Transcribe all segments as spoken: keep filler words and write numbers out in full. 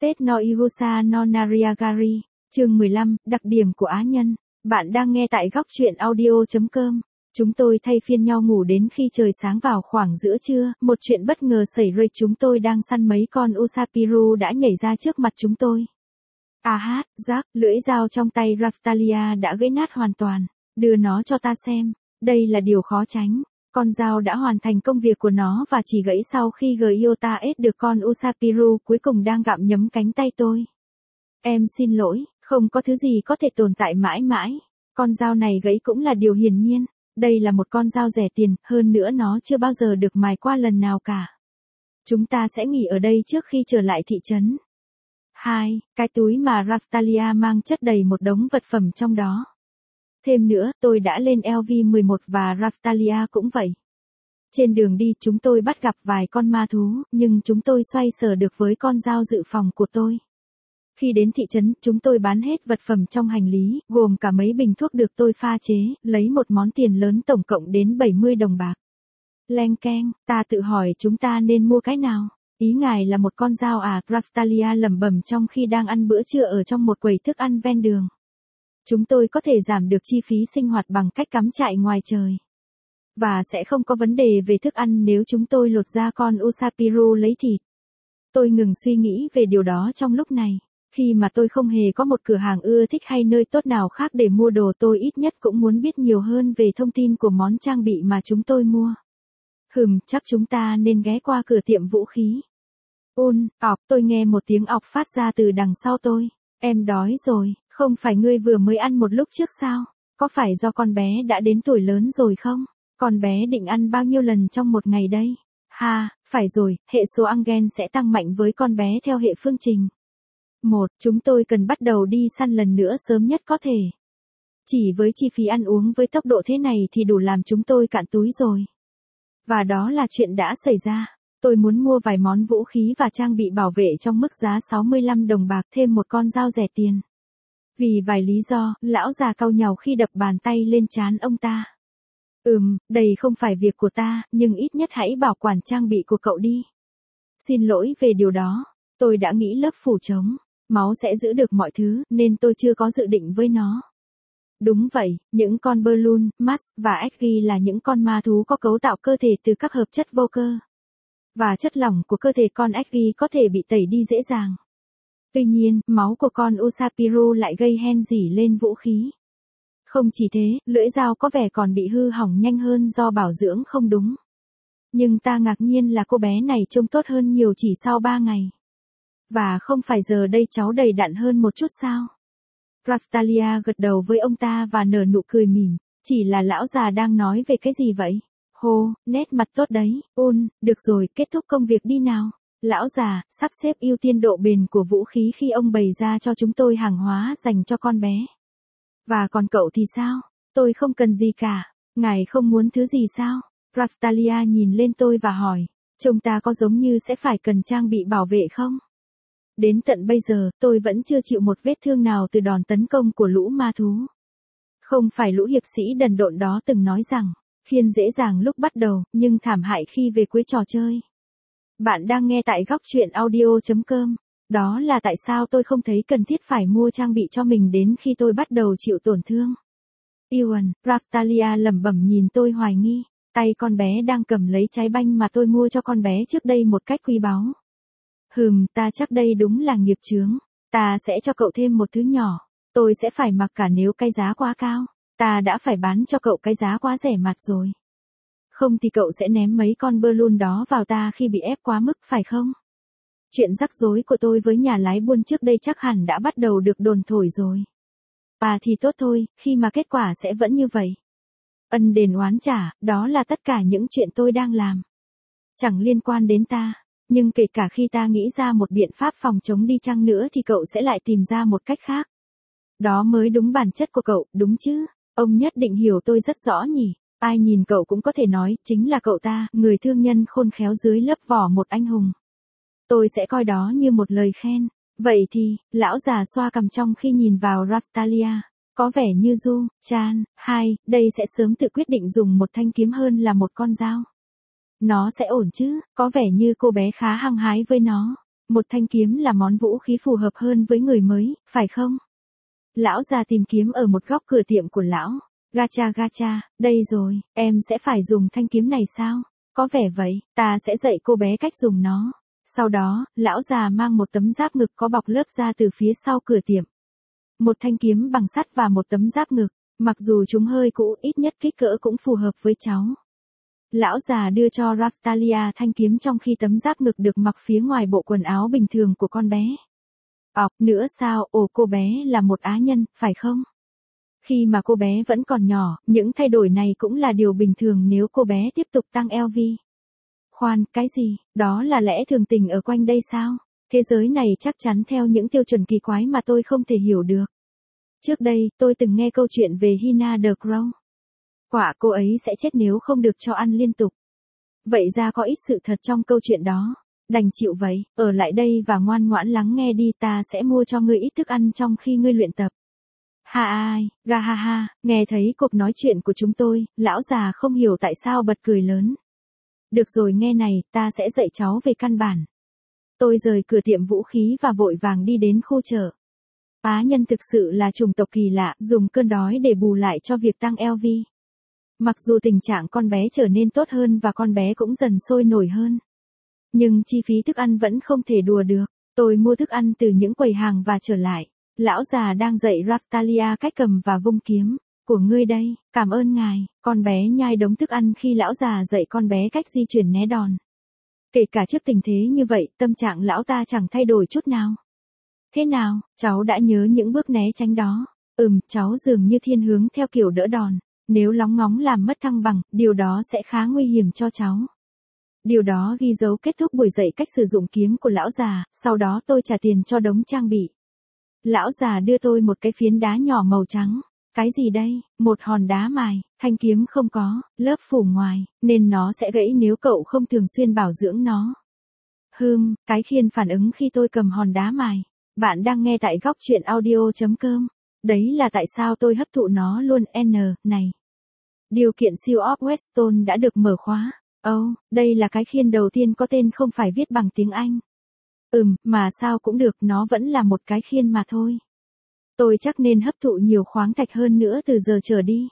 Tết no Irusa no Nariagari, chương mười lăm, đặc điểm của Á nhân. Bạn đang nghe tại góc truyện audio.com. Chúng tôi thay phiên nhau ngủ đến khi trời sáng vào khoảng giữa trưa, một chuyện bất ngờ xảy ra. Chúng tôi đang săn mấy con Usapiru đã nhảy ra trước mặt chúng tôi. À hát, Jack, lưỡi dao trong tay Raftalia đã gãy nát hoàn toàn. Đưa nó cho ta xem. Đây là điều khó tránh. Con dao đã hoàn thành công việc của nó và chỉ gãy sau khi Gyota ết được con Usapiru cuối cùng đang gặm nhấm cánh tay tôi. Em xin lỗi, không có thứ gì có thể tồn tại mãi mãi. Con dao này gãy cũng là điều hiển nhiên. Đây là một con dao rẻ tiền, hơn nữa nó chưa bao giờ được mài qua lần nào cả. Chúng ta sẽ nghỉ ở đây trước khi trở lại thị trấn. Hai, cái túi mà Raftalia mang chất đầy một đống vật phẩm trong đó. Thêm nữa, tôi đã lên L V mười một và Raftalia cũng vậy. Trên đường đi chúng tôi bắt gặp vài con ma thú, nhưng chúng tôi xoay sở được với con dao dự phòng của tôi. Khi đến thị trấn, chúng tôi bán hết vật phẩm trong hành lý, gồm cả mấy bình thuốc được tôi pha chế, lấy một món tiền lớn tổng cộng đến bảy mươi đồng bạc. Leng keng, ta tự hỏi chúng ta nên mua cái nào? Ý ngài là một con dao à? Raftalia lẩm bẩm trong khi đang ăn bữa trưa ở trong một quầy thức ăn ven đường. Chúng tôi có thể giảm được chi phí sinh hoạt bằng cách cắm trại ngoài trời. Và sẽ không có vấn đề về thức ăn nếu chúng tôi lột ra con Usapiru lấy thịt. Tôi ngừng suy nghĩ về điều đó trong lúc này. Khi mà tôi không hề có một cửa hàng ưa thích hay nơi tốt nào khác để mua đồ, tôi ít nhất cũng muốn biết nhiều hơn về thông tin của món trang bị mà chúng tôi mua. Hừm, chắc chúng ta nên ghé qua cửa tiệm vũ khí. Un, ọc, tôi nghe một tiếng ọc phát ra từ đằng sau tôi. Em đói rồi, không phải ngươi vừa mới ăn một lúc trước sao? Có phải do con bé đã đến tuổi lớn rồi không? Con bé định ăn bao nhiêu lần trong một ngày đây? Ha, phải rồi, hệ số Angen sẽ tăng mạnh với con bé theo hệ phương trình. Một, chúng tôi cần bắt đầu đi săn lần nữa sớm nhất có thể. Chỉ với chi phí ăn uống với tốc độ thế này thì đủ làm chúng tôi cạn túi rồi. Và đó là chuyện đã xảy ra. Tôi muốn mua vài món vũ khí và trang bị bảo vệ trong mức giá sáu mươi lăm đồng bạc, thêm một con dao rẻ tiền. Vì vài lý do, lão già cau nhàu khi đập bàn tay lên trán ông ta. Ừm, đây không phải việc của ta, nhưng ít nhất hãy bảo quản trang bị của cậu đi. Xin lỗi về điều đó, tôi đã nghĩ lớp phủ trống, máu sẽ giữ được mọi thứ, nên tôi chưa có dự định với nó. Đúng vậy, những con Balloon, Mask và Eggy là những con ma thú có cấu tạo cơ thể từ các hợp chất vô cơ. Và chất lỏng của cơ thể con Eggy có thể bị tẩy đi dễ dàng. Tuy nhiên, máu của con Usapiru lại gây hen rỉ lên vũ khí. Không chỉ thế, lưỡi dao có vẻ còn bị hư hỏng nhanh hơn do bảo dưỡng không đúng. Nhưng ta ngạc nhiên là cô bé này trông tốt hơn nhiều chỉ sau ba ngày. Và không phải giờ đây cháu đầy đặn hơn một chút sao? Raftalia gật đầu với ông ta và nở nụ cười mỉm. Chỉ là lão già đang nói về cái gì vậy? Hô, nét mặt tốt đấy. Un, được rồi, kết thúc công việc đi nào. Lão già, sắp xếp ưu tiên độ bền của vũ khí khi ông bày ra cho chúng tôi hàng hóa dành cho con bé. Và còn cậu thì sao? Tôi không cần gì cả. Ngài không muốn thứ gì sao? Raftalia nhìn lên tôi và hỏi. Trông ta có giống như sẽ phải cần trang bị bảo vệ không? Đến tận bây giờ, tôi vẫn chưa chịu một vết thương nào từ đòn tấn công của lũ ma thú. Không phải lũ hiệp sĩ đần độn đó từng nói rằng, khiên dễ dàng lúc bắt đầu, nhưng thảm hại khi về cuối trò chơi. Bạn đang nghe tại góc truyện audio.com. Đó là tại sao tôi không thấy cần thiết phải mua trang bị cho mình đến khi tôi bắt đầu chịu tổn thương. Ewan, Raftalia lẩm bẩm nhìn tôi hoài nghi. Tay con bé đang cầm lấy trái banh mà tôi mua cho con bé trước đây một cách quý báu. Hừm, ta chắc đây đúng là nghiệp chướng. Ta sẽ cho cậu thêm một thứ nhỏ. Tôi sẽ phải mặc cả nếu cái giá quá cao. Ta đã phải bán cho cậu cái giá quá rẻ mạt rồi. Không thì cậu sẽ ném mấy con Balloon đó vào ta khi bị ép quá mức phải không? Chuyện rắc rối của tôi với nhà lái buôn trước đây chắc hẳn đã bắt đầu được đồn thổi rồi. À thì tốt thôi, khi mà kết quả sẽ vẫn như vậy. Ân đền oán trả, đó là tất cả những chuyện tôi đang làm. Chẳng liên quan đến ta, nhưng kể cả khi ta nghĩ ra một biện pháp phòng chống đi chăng nữa thì cậu sẽ lại tìm ra một cách khác. Đó mới đúng bản chất của cậu, đúng chứ? Ông nhất định hiểu tôi rất rõ nhỉ? Ai nhìn cậu cũng có thể nói, chính là cậu ta, người thương nhân khôn khéo dưới lớp vỏ một anh hùng. Tôi sẽ coi đó như một lời khen. Vậy thì, lão già xoa cằm trong khi nhìn vào Raftalia. Có vẻ như Du, Chan, hai, đây sẽ sớm tự quyết định dùng một thanh kiếm hơn là một con dao. Nó sẽ ổn chứ, có vẻ như cô bé khá hăng hái với nó. Một thanh kiếm là món vũ khí phù hợp hơn với người mới, phải không? Lão già tìm kiếm ở một góc cửa tiệm của lão. Gacha gacha, đây rồi, em sẽ phải dùng thanh kiếm này sao? Có vẻ vậy, ta sẽ dạy cô bé cách dùng nó. Sau đó, lão già mang một tấm giáp ngực có bọc lớp ra từ phía sau cửa tiệm. Một thanh kiếm bằng sắt và một tấm giáp ngực, mặc dù chúng hơi cũ, ít nhất kích cỡ cũng phù hợp với cháu. Lão già đưa cho Raftalia thanh kiếm trong khi tấm giáp ngực được mặc phía ngoài bộ quần áo bình thường của con bé. Ọc, nữa sao, ồ cô bé là một á nhân, phải không? Khi mà cô bé vẫn còn nhỏ, những thay đổi này cũng là điều bình thường nếu cô bé tiếp tục tăng eo vi. Khoan, cái gì, đó là lẽ thường tình ở quanh đây sao? Thế giới này chắc chắn theo những tiêu chuẩn kỳ quái mà tôi không thể hiểu được. Trước đây, tôi từng nghe câu chuyện về Hina the Crow. Quả cô ấy sẽ chết nếu không được cho ăn liên tục. Vậy ra có ít sự thật trong câu chuyện đó. Đành chịu vậy, ở lại đây và ngoan ngoãn lắng nghe đi, ta sẽ mua cho ngươi ít thức ăn trong khi ngươi luyện tập. Ha ai, ga ha ha, nghe thấy cuộc nói chuyện của chúng tôi, lão già không hiểu tại sao bật cười lớn. Được rồi nghe này, ta sẽ dạy cháu về căn bản. Tôi rời cửa tiệm vũ khí và vội vàng đi đến khu chợ. Á nhân thực sự là chủng tộc kỳ lạ, dùng cơn đói để bù lại cho việc tăng eo vi. Mặc dù tình trạng con bé trở nên tốt hơn và con bé cũng dần sôi nổi hơn. Nhưng chi phí thức ăn vẫn không thể đùa được. Tôi mua thức ăn từ những quầy hàng và trở lại. Lão già đang dạy Raftalia cách cầm và vung kiếm. Của ngươi đây, cảm ơn ngài. Con bé nhai đống thức ăn khi lão già dạy con bé cách di chuyển né đòn. Kể cả trước tình thế như vậy, tâm trạng lão ta chẳng thay đổi chút nào. Thế nào, cháu đã nhớ những bước né tránh đó? Ừm, cháu dường như thiên hướng theo kiểu đỡ đòn. Nếu lóng ngóng làm mất thăng bằng, điều đó sẽ khá nguy hiểm cho cháu. Điều đó ghi dấu kết thúc buổi dạy cách sử dụng kiếm của lão già, sau đó tôi trả tiền cho đống trang bị. Lão già đưa tôi một cái phiến đá nhỏ màu trắng. Cái gì đây? Một hòn đá mài, thanh kiếm không có, lớp phủ ngoài, nên nó sẽ gãy nếu cậu không thường xuyên bảo dưỡng nó. Hừm, cái khiên phản ứng khi tôi cầm hòn đá mài. Bạn đang nghe tại góc truyện audio.com. Đấy là tại sao tôi hấp thụ nó luôn N, này. Điều kiện siêu of Weston đã được mở khóa. Ồ, oh, đây là cái khiên đầu tiên có tên không phải viết bằng tiếng Anh. Ừm, mà sao cũng được, nó vẫn là một cái khiên mà thôi. Tôi chắc nên hấp thụ nhiều khoáng thạch hơn nữa từ giờ trở đi.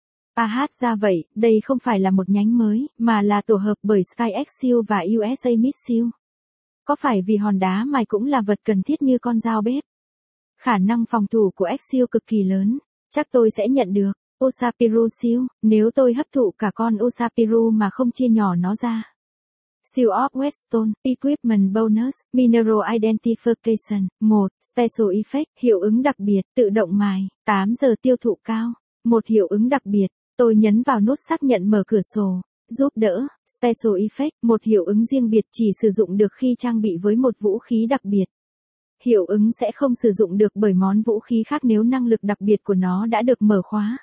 À hát ra vậy, đây không phải là một nhánh mới, mà là tổ hợp bởi SkyExil và u ét a Missile. Có phải vì hòn đá mài cũng là vật cần thiết như con dao bếp? Khả năng phòng thủ của Exil cực kỳ lớn, chắc tôi sẽ nhận được. Osapiru siêu, nếu tôi hấp thụ cả con Osapiru mà không chia nhỏ nó ra. Seal of Weston, Equipment Bonus, Mineral Identification, một, Special Effect, hiệu ứng đặc biệt, tự động mài, tám giờ tiêu thụ cao. Một hiệu ứng đặc biệt, tôi nhấn vào nút xác nhận mở cửa sổ. Giúp đỡ, Special Effect, một hiệu ứng riêng biệt chỉ sử dụng được khi trang bị với một vũ khí đặc biệt. Hiệu ứng sẽ không sử dụng được bởi món vũ khí khác nếu năng lực đặc biệt của nó đã được mở khóa.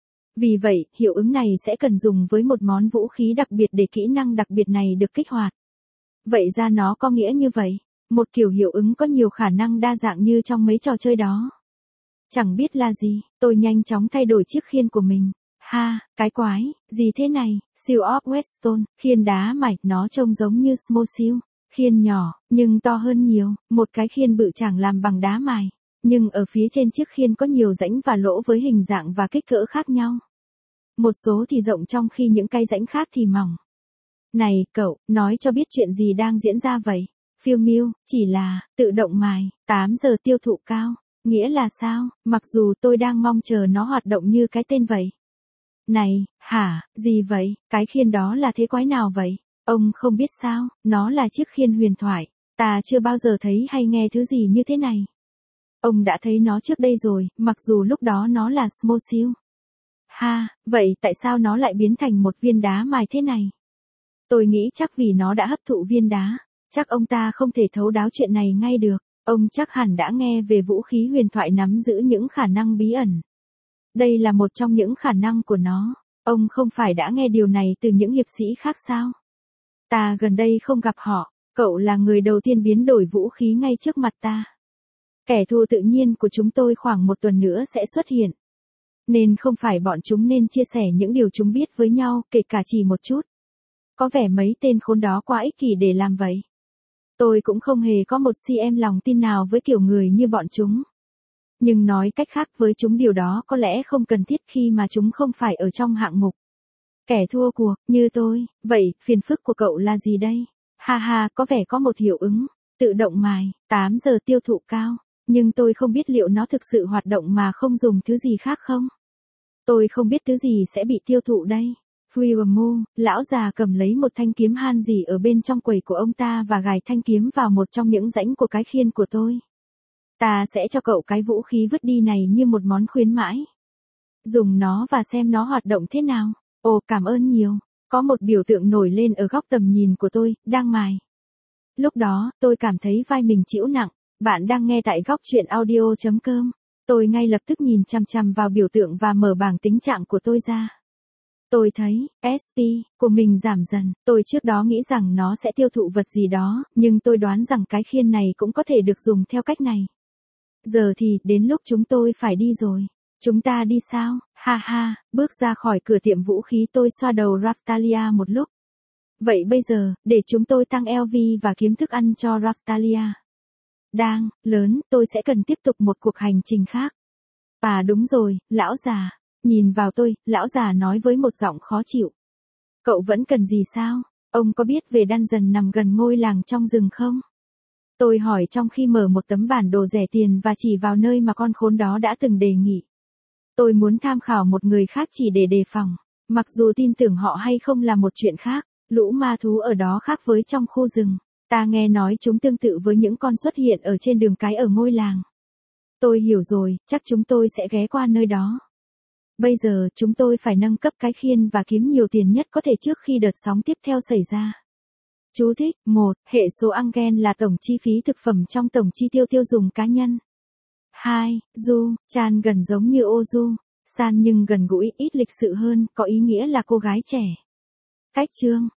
Vì vậy, hiệu ứng này sẽ cần dùng với một món vũ khí đặc biệt để kỹ năng đặc biệt này được kích hoạt. Vậy ra nó có nghĩa như vậy, một kiểu hiệu ứng có nhiều khả năng đa dạng như trong mấy trò chơi đó. Chẳng biết là gì, tôi nhanh chóng thay đổi chiếc khiên của mình. Ha, cái quái, gì thế này, Seal of Weston, khiên đá mài, nó trông giống như Small Seal, khiên nhỏ, nhưng to hơn nhiều, một cái khiên bự chẳng làm bằng đá mài. Nhưng ở phía trên chiếc khiên có nhiều rãnh và lỗ với hình dạng và kích cỡ khác nhau. Một số thì rộng trong khi những cái rãnh khác thì mỏng. Này, cậu, nói cho biết chuyện gì đang diễn ra vậy? Phiêu miêu, chỉ là, tự động mài, tám giờ tiêu thụ cao. Nghĩa là sao, mặc dù tôi đang mong chờ nó hoạt động như cái tên vậy. Này, hả, gì vậy, cái khiên đó là thế quái nào vậy? Ông không biết sao, nó là chiếc khiên huyền thoại. Ta chưa bao giờ thấy hay nghe thứ gì như thế này. Ông đã thấy nó trước đây rồi, mặc dù lúc đó nó là Small Seal. Ha, vậy tại sao nó lại biến thành một viên đá mài thế này? Tôi nghĩ chắc vì nó đã hấp thụ viên đá. Chắc ông ta không thể thấu đáo chuyện này ngay được. Ông chắc hẳn đã nghe về vũ khí huyền thoại nắm giữ những khả năng bí ẩn. Đây là một trong những khả năng của nó. Ông không phải đã nghe điều này từ những hiệp sĩ khác sao? Ta gần đây không gặp họ. Cậu là người đầu tiên biến đổi vũ khí ngay trước mặt ta. Kẻ thù tự nhiên của chúng tôi khoảng một tuần nữa sẽ xuất hiện. Nên không phải bọn chúng nên chia sẻ những điều chúng biết với nhau, kể cả chỉ một chút. Có vẻ mấy tên khốn đó quá ích kỷ để làm vậy. Tôi cũng không hề có một xi-em lòng tin nào với kiểu người như bọn chúng. Nhưng nói cách khác với chúng điều đó có lẽ không cần thiết khi mà chúng không phải ở trong hạng mục kẻ thua cuộc, như tôi. Vậy, phiền phức của cậu là gì đây? Ha ha, có vẻ có một hiệu ứng tự động mài, tám giờ tiêu thụ cao. Nhưng tôi không biết liệu nó thực sự hoạt động mà không dùng thứ gì khác không? Tôi không biết thứ gì sẽ bị tiêu thụ đây. Fuiwamu, lão già cầm lấy một thanh kiếm han gì ở bên trong quầy của ông ta và gài thanh kiếm vào một trong những rãnh của cái khiên của tôi. Ta sẽ cho cậu cái vũ khí vứt đi này như một món khuyến mãi. Dùng nó và xem nó hoạt động thế nào. Ồ, cảm ơn nhiều. Có một biểu tượng nổi lên ở góc tầm nhìn của tôi, đang mài. Lúc đó, tôi cảm thấy vai mình chịu nặng. Bạn đang nghe tại góc chuyện audio chấm com. Tôi ngay lập tức nhìn chằm chằm vào biểu tượng và mở bảng tính trạng của tôi ra. Tôi thấy, ét pê của mình giảm dần. Tôi trước đó nghĩ rằng nó sẽ tiêu thụ vật gì đó, nhưng tôi đoán rằng cái khiên này cũng có thể được dùng theo cách này. Giờ thì, đến lúc chúng tôi phải đi rồi. Chúng ta đi sao? Ha ha, bước ra khỏi cửa tiệm vũ khí tôi xoa đầu Raftalia một lúc. Vậy bây giờ, để chúng tôi tăng lờ vê và kiếm thức ăn cho Raftalia. Đang, lớn, tôi sẽ cần tiếp tục một cuộc hành trình khác. À đúng rồi, lão già. Nhìn vào tôi, lão già nói với một giọng khó chịu. Cậu vẫn cần gì sao? Ông có biết về Dungeon nằm gần ngôi làng trong rừng không? Tôi hỏi trong khi mở một tấm bản đồ rẻ tiền và chỉ vào nơi mà con khốn đó đã từng đề nghị. Tôi muốn tham khảo một người khác chỉ để đề phòng. Mặc dù tin tưởng họ hay không là một chuyện khác, lũ ma thú ở đó khác với trong khu rừng. Ta nghe nói chúng tương tự với những con xuất hiện ở trên đường cái ở ngôi làng. Tôi hiểu rồi, chắc chúng tôi sẽ ghé qua nơi đó. Bây giờ, chúng tôi phải nâng cấp cái khiên và kiếm nhiều tiền nhất có thể trước khi đợt sóng tiếp theo xảy ra. Chú thích, một. Hệ số Engel là tổng chi phí thực phẩm trong tổng chi tiêu tiêu dùng cá nhân. hai. Du, Chan gần giống như Ozu. San nhưng gần gũi, ít lịch sự hơn, có ý nghĩa là cô gái trẻ. Cách chương